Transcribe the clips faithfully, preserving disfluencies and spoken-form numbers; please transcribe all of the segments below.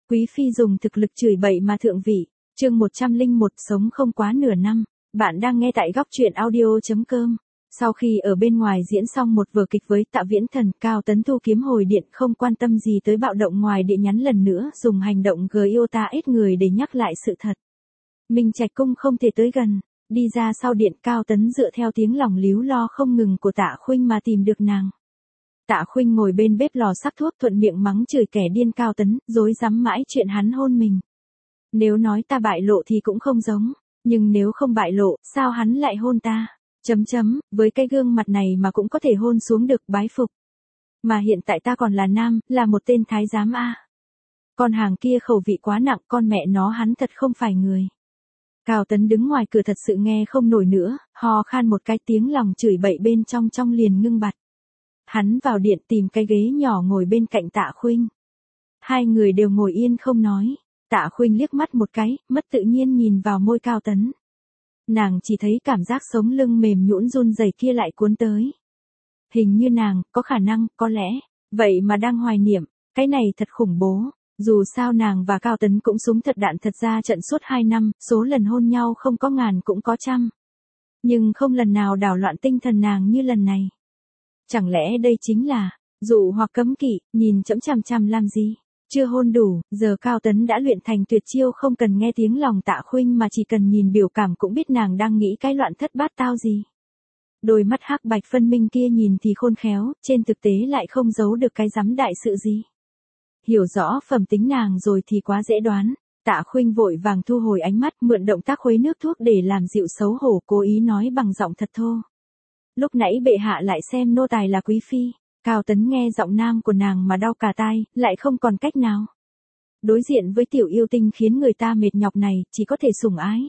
Quý phi dùng thực lực chửi bậy mà thượng vị. Chương một trăm lẻ một sống không quá nửa năm. Bạn đang nghe tại góc truyện audio chấm com. Sau khi ở bên ngoài diễn xong một vở kịch với Tạ Viễn Thần, Cao Tấn Thu kiếm hồi điện không quan tâm gì tới bạo động ngoài địa nhắn lần nữa dùng hành động gờ yêu ta ít người để nhắc lại sự thật. Minh Trạch Cung không thể tới gần. Đi ra sau điện, Cao Tấn dựa theo tiếng lòng líu lo không ngừng của Tạ Khuynh mà tìm được nàng. Tạ Khuynh ngồi bên bếp lò sắc thuốc thuận miệng mắng chửi kẻ điên Cao Tấn, dối dám mãi chuyện hắn hôn mình. Nếu nói ta bại lộ thì cũng không giống, nhưng nếu không bại lộ, sao hắn lại hôn ta? Chấm chấm, với cái gương mặt này mà cũng có thể hôn xuống được, bái phục. Mà hiện tại ta còn là nam, là một tên thái giám a. Con hàng kia khẩu vị quá nặng, con mẹ nó hắn thật không phải người. Cao Tấn đứng ngoài cửa thật sự nghe không nổi nữa, ho khan một cái tiếng lòng chửi bậy bên trong trong liền ngưng bặt. Hắn vào điện tìm cái ghế nhỏ ngồi bên cạnh Tạ Khuynh. Hai người đều ngồi yên không nói. Tạ Khuynh liếc mắt một cái, mất tự nhiên nhìn vào môi Cao Tấn. Nàng chỉ thấy cảm giác sống lưng mềm nhũn run rẩy kia lại cuốn tới. Hình như nàng, có khả năng, có lẽ, vậy mà đang hoài niệm, cái này thật khủng bố. Dù sao nàng và Cao Tấn cũng súng thật đạn thật ra trận suốt hai năm, số lần hôn nhau không có ngàn cũng có trăm. Nhưng không lần nào đảo loạn tinh thần nàng như lần này. Chẳng lẽ đây chính là dụ hoặc cấm kỵ, nhìn chẫm chằm chằm làm gì? Chưa hôn đủ, giờ Cao Tấn đã luyện thành tuyệt chiêu không cần nghe tiếng lòng Tạ Khuynh mà chỉ cần nhìn biểu cảm cũng biết nàng đang nghĩ cái loạn thất bát tao gì. Đôi mắt hắc bạch phân minh kia nhìn thì khôn khéo, trên thực tế lại không giấu được cái rắm đại sự gì. Hiểu rõ phẩm tính nàng rồi thì quá dễ đoán. Tạ Khuynh vội vàng thu hồi ánh mắt, mượn động tác khuấy nước thuốc để làm dịu xấu hổ, cố ý nói bằng giọng thật thô. Lúc nãy bệ hạ lại xem nô tài là quý phi. Cao Tấn nghe giọng nam của nàng mà đau cả tai, lại không còn cách nào. Đối diện với tiểu yêu tinh khiến người ta mệt nhọc này, chỉ có thể sủng ái.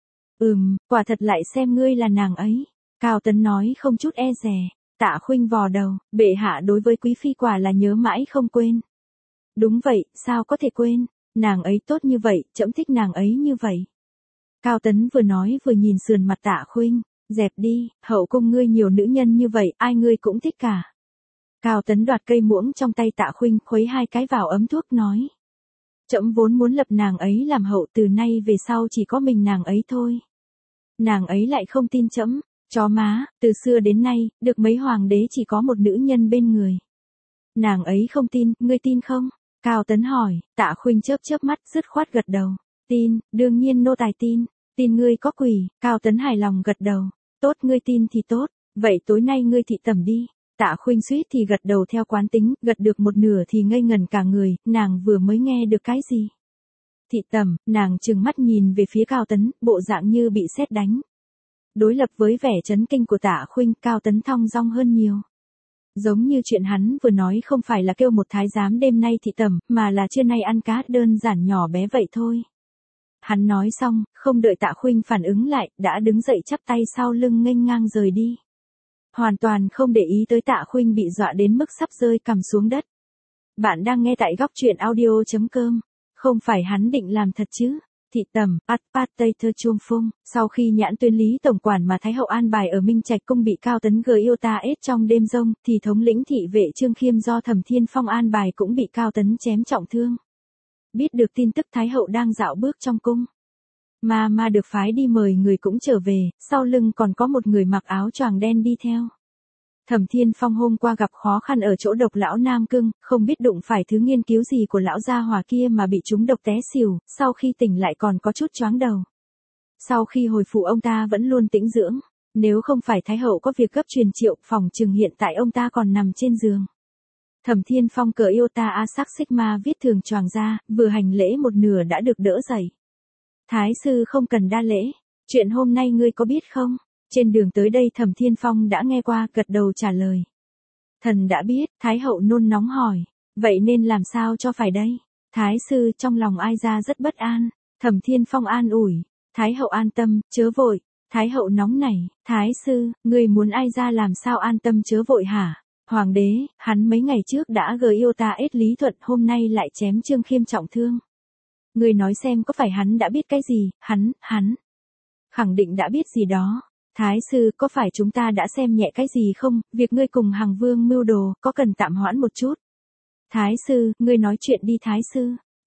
Ừm, quả thật lại xem ngươi là nàng ấy. Cao Tấn nói không chút e dè. Tạ Khuynh vò đầu, bệ hạ đối với quý phi quả là nhớ mãi không quên. Đúng vậy, sao có thể quên, nàng ấy tốt như vậy, trẫm thích nàng ấy như vậy. Cao Tấn vừa nói vừa nhìn sườn mặt Tạ Khuynh, dẹp đi, hậu cung ngươi nhiều nữ nhân như vậy, ai ngươi cũng thích cả. Cao Tấn đoạt cây muỗng trong tay Tạ Khuynh, khuấy hai cái vào ấm thuốc nói. Trẫm vốn muốn lập nàng ấy làm hậu, từ nay về sau chỉ có mình nàng ấy thôi. Nàng ấy lại không tin trẫm, chó má, từ xưa đến nay, được mấy hoàng đế chỉ có một nữ nhân bên người. Nàng ấy không tin, ngươi tin không? Cao Tấn hỏi. Tạ Khuynh chớp chớp mắt, dứt khoát gật đầu. Tin, đương nhiên nô tài tin, tin ngươi có quỷ. Cao Tấn hài lòng gật đầu. Tốt, ngươi tin thì tốt, vậy tối nay ngươi thị tẩm đi. Tạ Khuynh suýt thì gật đầu theo quán tính, gật được một nửa thì ngây ngần cả người, nàng vừa mới nghe được cái gì. Thị tẩm, nàng trừng mắt nhìn về phía Cao Tấn, bộ dạng như bị sét đánh. Đối lập với vẻ chấn kinh của Tạ Khuynh, Cao Tấn thong dong hơn nhiều. Giống như chuyện hắn vừa nói không phải là kêu một thái giám đêm nay thị tẩm, mà là trưa nay ăn cá, đơn giản nhỏ bé vậy thôi. Hắn nói xong, không đợi Tạ Khuynh phản ứng lại, đã đứng dậy chắp tay sau lưng nghênh ngang rời đi. Hoàn toàn không để ý tới Tạ Khuynh bị dọa đến mức sắp rơi cằm xuống đất. Bạn đang nghe tại góc truyện audio chấm com. Không phải hắn định làm thật chứ? Thị tẩm, at pat tây thơ chuông phung. Sau khi nhãn tuyên lý tổng quản mà Thái hậu an bài ở Minh Trạch Cung bị Cao Tấn gờ yêu ta ết trong đêm rông, thì thống lĩnh thị vệ Trương Khiêm do Thẩm Thiên Phong an bài cũng bị Cao Tấn chém trọng thương. Biết được tin tức Thái hậu đang dạo bước trong cung. Mà mà được phái đi mời người cũng trở về, sau lưng còn có một người mặc áo choàng đen đi theo. Thẩm Thiên Phong hôm qua gặp khó khăn ở chỗ độc lão Nam Cương, không biết đụng phải thứ nghiên cứu gì của lão gia hỏa kia mà bị trúng độc té xỉu, sau khi tỉnh lại còn có chút choáng đầu. Sau khi hồi phục ông ta vẫn luôn tĩnh dưỡng, nếu không phải Thái hậu có việc gấp truyền triệu, phòng chừng hiện tại ông ta còn nằm trên giường. Thẩm Thiên Phong cờ yêu ta a sắc sigma viết thường choàng ra, vừa hành lễ một nửa đã được đỡ dậy. Thái sư không cần đa lễ, chuyện hôm nay ngươi có biết không? Trên đường tới đây Thẩm Thiên Phong đã nghe qua, gật đầu trả lời. Thần đã biết. Thái hậu nôn nóng hỏi. Vậy nên làm sao cho phải đây? Thái sư trong lòng ai ra rất bất an. Thẩm Thiên Phong an ủi. Thái hậu an tâm, chớ vội. Thái hậu nóng nảy. Thái sư, người muốn ai ra làm sao an tâm chớ vội hả? Hoàng đế, hắn mấy ngày trước đã gờ yêu ta ết Lý Thuận, hôm nay lại chém Trương Khiêm trọng thương. Người nói xem có phải hắn đã biết cái gì? Hắn, hắn. Khẳng định đã biết gì đó. Thái sư, có phải chúng ta đã xem nhẹ cái gì không? Việc ngươi cùng Hằng Vương mưu đồ, có cần tạm hoãn một chút? Thái sư, ngươi nói chuyện đi Thái sư.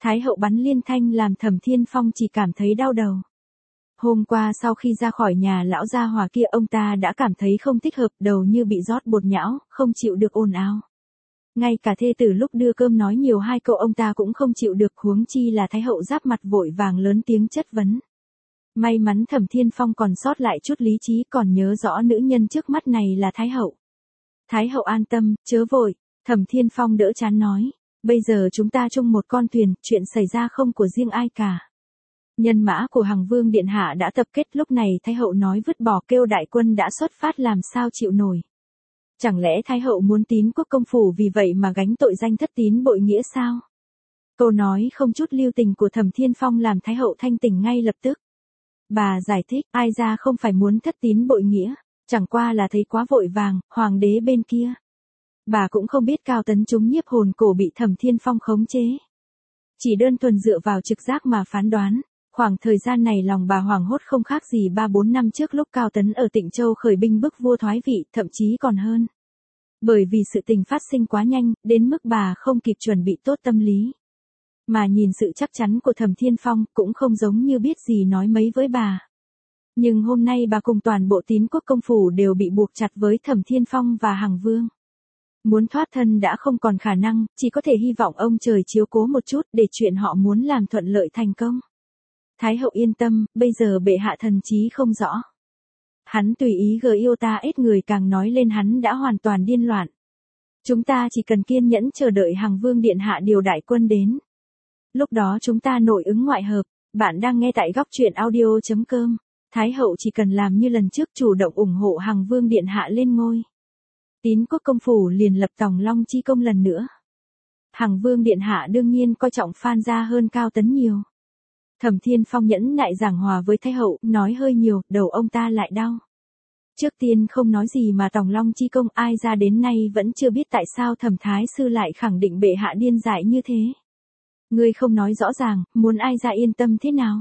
Thái hậu bắn liên thanh làm Thẩm Thiên Phong chỉ cảm thấy đau đầu. Hôm qua sau khi ra khỏi nhà lão gia hòa kia ông ta đã cảm thấy không thích hợp, đầu như bị rót bột nhão, không chịu được ồn ào. Ngay cả thê tử lúc đưa cơm nói nhiều hai câu ông ta cũng không chịu được, huống chi là Thái hậu giáp mặt vội vàng lớn tiếng chất vấn. May mắn Thẩm Thiên Phong còn sót lại chút lý trí, còn nhớ rõ nữ nhân trước mắt này là Thái hậu. Thái hậu an tâm, chớ vội, Thẩm Thiên Phong đỡ chán nói. Bây giờ chúng ta chung một con thuyền, chuyện xảy ra không của riêng ai cả. Nhân mã của Hằng Vương Điện Hạ đã tập kết, lúc này Thái hậu nói vứt bỏ kêu đại quân đã xuất phát làm sao chịu nổi. Chẳng lẽ Thái hậu muốn Tín Quốc công phủ vì vậy mà gánh tội danh thất tín bội nghĩa sao? Câu nói không chút lưu tình của Thẩm Thiên Phong làm Thái hậu thanh tỉnh ngay lập tức. Bà giải thích, ai ra không phải muốn thất tín bội nghĩa, chẳng qua là thấy quá vội vàng, hoàng đế bên kia. Bà cũng không biết Cao Tấn chúng nhiếp hồn cổ bị Thẩm Thiên Phong khống chế. Chỉ đơn thuần dựa vào trực giác mà phán đoán, khoảng thời gian này lòng bà hoảng hốt không khác gì ba bốn năm trước lúc Cao Tấn ở Tịnh Châu khởi binh bức vua thoái vị, thậm chí còn hơn. Bởi vì sự tình phát sinh quá nhanh, đến mức bà không kịp chuẩn bị tốt tâm lý. Mà nhìn sự chắc chắn của Thẩm Thiên Phong cũng không giống như biết gì nói mấy với bà. Nhưng hôm nay bà cùng toàn bộ Tín Quốc công phủ đều bị buộc chặt với Thẩm Thiên Phong và Hằng Vương. Muốn thoát thân đã không còn khả năng, chỉ có thể hy vọng ông trời chiếu cố một chút để chuyện họ muốn làm thuận lợi thành công. Thái hậu yên tâm, bây giờ bệ hạ thần trí không rõ. Hắn tùy ý gờ yêu ta ít người càng nói lên hắn đã hoàn toàn điên loạn. Chúng ta chỉ cần kiên nhẫn chờ đợi Hằng Vương Điện Hạ điều đại quân đến. Lúc đó chúng ta nội ứng ngoại hợp, bạn đang nghe tại góc truyện audio chấm com. Thái hậu chỉ cần làm như lần trước chủ động ủng hộ Hằng Vương Điện Hạ lên ngôi. Tín Quốc công phủ liền lập Tòng Long chi công lần nữa. Hằng Vương Điện Hạ đương nhiên coi trọng Phan gia hơn Cao Tấn nhiều. Thẩm Thiên Phong nhẫn nại giảng hòa với Thái hậu, nói hơi nhiều, đầu ông ta lại đau. Trước tiên không nói gì mà Tòng Long chi công ai ra đến nay vẫn chưa biết tại sao Thẩm Thái sư lại khẳng định bệ hạ điên dại như thế. Ngươi không nói rõ ràng, muốn ai ra yên tâm thế nào?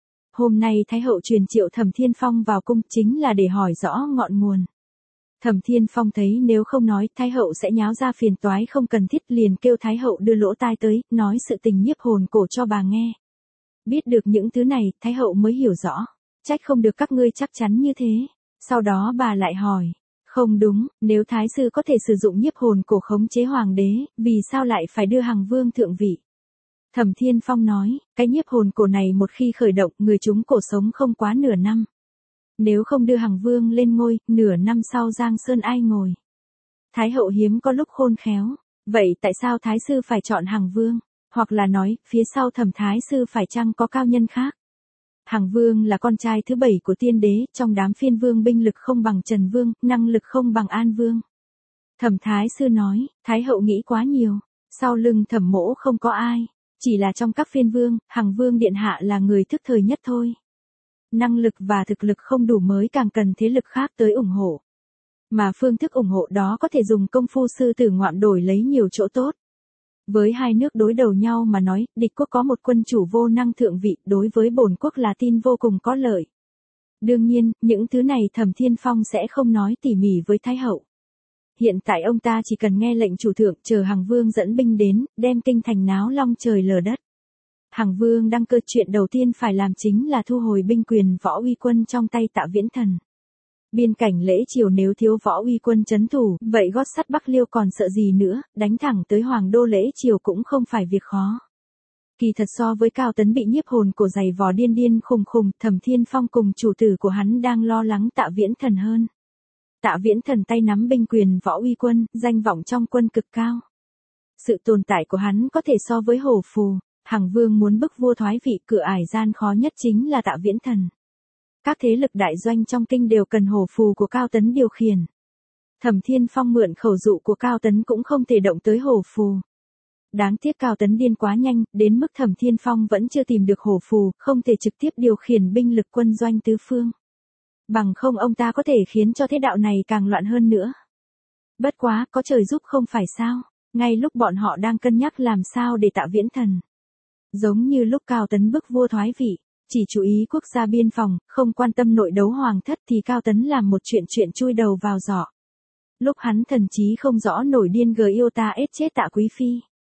Hôm nay Thái hậu truyền triệu Thẩm Thiên Phong vào cung chính là để hỏi rõ ngọn nguồn. Thẩm Thiên Phong thấy nếu không nói Thái hậu sẽ nháo ra phiền toái không cần thiết, liền kêu Thái hậu đưa lỗ tai tới, nói sự tình nhiếp hồn cổ cho bà nghe. Biết được những thứ này, Thái hậu mới hiểu rõ. Trách không được các ngươi chắc chắn như thế. Sau đó bà lại hỏi. Không đúng, nếu Thái sư có thể sử dụng nhiếp hồn cổ khống chế hoàng đế, vì sao lại phải đưa Hằng Vương thượng vị? Thẩm Thiên Phong nói, cái nhiếp hồn cổ này một khi khởi động, người chúng cổ sống không quá nửa năm. Nếu không đưa Hằng Vương lên ngôi, nửa năm sau Giang Sơn ai ngồi? Thái hậu hiếm có lúc khôn khéo. Vậy tại sao Thái sư phải chọn Hằng Vương? Hoặc là nói, phía sau Thẩm Thái sư phải chăng có cao nhân khác? Hằng Vương là con trai thứ bảy của tiên đế, trong đám phiên vương binh lực không bằng Trần Vương, năng lực không bằng An Vương. Thẩm Thái sư nói, Thái hậu nghĩ quá nhiều. Sau lưng Thẩm mỗ không có ai. Chỉ là trong các phiên vương, Hằng Vương Điện Hạ là người thức thời nhất thôi. Năng lực và thực lực không đủ mới càng cần thế lực khác tới ủng hộ. Mà phương thức ủng hộ đó có thể dùng công phu sư tử ngoạm đổi lấy nhiều chỗ tốt. Với hai nước đối đầu nhau mà nói, địch quốc có một quân chủ vô năng thượng vị, đối với bổn quốc là tin vô cùng có lợi. Đương nhiên, những thứ này Thẩm Thiên Phong sẽ không nói tỉ mỉ với Thái hậu. Hiện tại ông ta chỉ cần nghe lệnh chủ thượng, chờ Hằng Vương dẫn binh đến, đem kinh thành náo long trời lở đất. Hằng Vương đăng cơ, chuyện đầu tiên phải làm chính là thu hồi binh quyền võ uy quân trong tay Tạ Viễn Thần. Biên cảnh lễ triều nếu thiếu võ uy quân trấn thủ, vậy gót sắt Bắc Liêu còn sợ gì nữa, đánh thẳng tới hoàng đô lễ triều cũng không phải việc khó. Kỳ thật so với Cao Tấn bị nhiếp hồn cổ giày vò điên điên khùng khùng, Thẩm Thiên Phong cùng chủ tử của hắn đang lo lắng Tạ Viễn Thần hơn. Tạ Viễn Thần tay nắm binh quyền võ uy quân, danh vọng trong quân cực cao. Sự tồn tại của hắn có thể so với hổ phù. Hằng Vương muốn bức vua thoái vị, cửa ải gian khó nhất chính là Tạ Viễn Thần. Các thế lực đại doanh trong kinh đều cần hổ phù của Cao Tấn điều khiển. Thẩm Thiên Phong mượn khẩu dụ của Cao Tấn cũng không thể động tới hổ phù. Đáng tiếc Cao Tấn điên quá nhanh, đến mức Thẩm Thiên Phong vẫn chưa tìm được hổ phù, không thể trực tiếp điều khiển binh lực quân doanh tứ phương. Bằng không ông ta có thể khiến cho thế đạo này càng loạn hơn nữa. Bất quá, có trời giúp không phải sao, ngay lúc bọn họ đang cân nhắc làm sao để Tạ Viễn Thần. Giống như lúc Cao Tấn bức vua thoái vị, chỉ chú ý quốc gia biên phòng, không quan tâm nội đấu hoàng thất thì Cao Tấn làm một chuyện chuyện chui đầu vào giỏ. Lúc hắn thần trí không rõ nổi điên gờ yêu ta ết chết Tạ Quý Phi.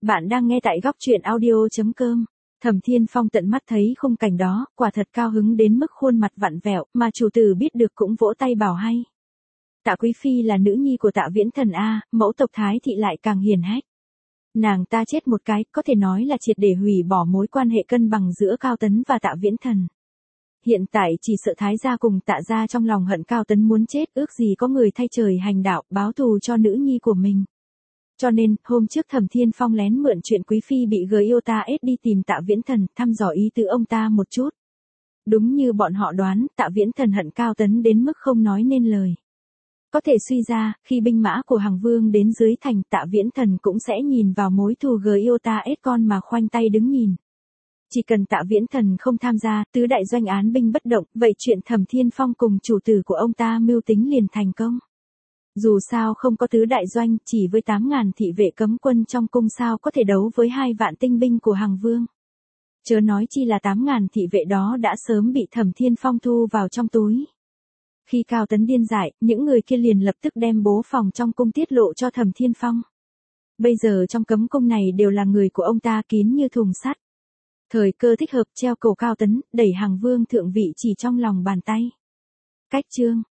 Bạn đang nghe tại góc truyện audio.com. Thẩm Thiên Phong tận mắt thấy khung cảnh đó, quả thật cao hứng đến mức khuôn mặt vặn vẹo, mà chủ tử biết được cũng vỗ tay bảo hay. Tạ Quý Phi là nữ nhi của Tạ Viễn Thần a, mẫu tộc Thái thị lại càng hiền hách. Nàng ta chết một cái, có thể nói là triệt để hủy bỏ mối quan hệ cân bằng giữa Cao Tấn và Tạ Viễn Thần. Hiện tại chỉ sợ Thái gia cùng Tạ gia trong lòng hận Cao Tấn muốn chết, ước gì có người thay trời hành đạo, báo thù cho nữ nhi của mình. Cho nên, hôm trước Thẩm Thiên Phong lén mượn chuyện Quý Phi bị người yêu ta ép đi tìm Tạ Viễn Thần, thăm dò ý tứ ông ta một chút. Đúng như bọn họ đoán, Tạ Viễn Thần hận Cao Tấn đến mức không nói nên lời. Có thể suy ra, khi binh mã của Hằng Vương đến dưới thành, Tạ Viễn Thần cũng sẽ nhìn vào mối thù người yêu ta ép con mà khoanh tay đứng nhìn. Chỉ cần Tạ Viễn Thần không tham gia, tứ đại doanh án binh bất động, vậy chuyện Thẩm Thiên Phong cùng chủ tử của ông ta mưu tính liền thành công. Dù sao không có tứ đại doanh, chỉ với tám ngàn thị vệ cấm quân trong cung sao có thể đấu với hai vạn tinh binh của Hằng Vương. Chớ nói chi là tám ngàn thị vệ đó đã sớm bị Thẩm Thiên Phong thu vào trong túi. Khi Cao Tấn điên dại, những người kia liền lập tức đem bố phòng trong cung tiết lộ cho Thẩm Thiên Phong. Bây giờ trong cấm cung này đều là người của ông ta kín như thùng sắt. Thời cơ thích hợp treo cổ Cao Tấn, đẩy Hằng Vương thượng vị chỉ trong lòng bàn tay. Cách chương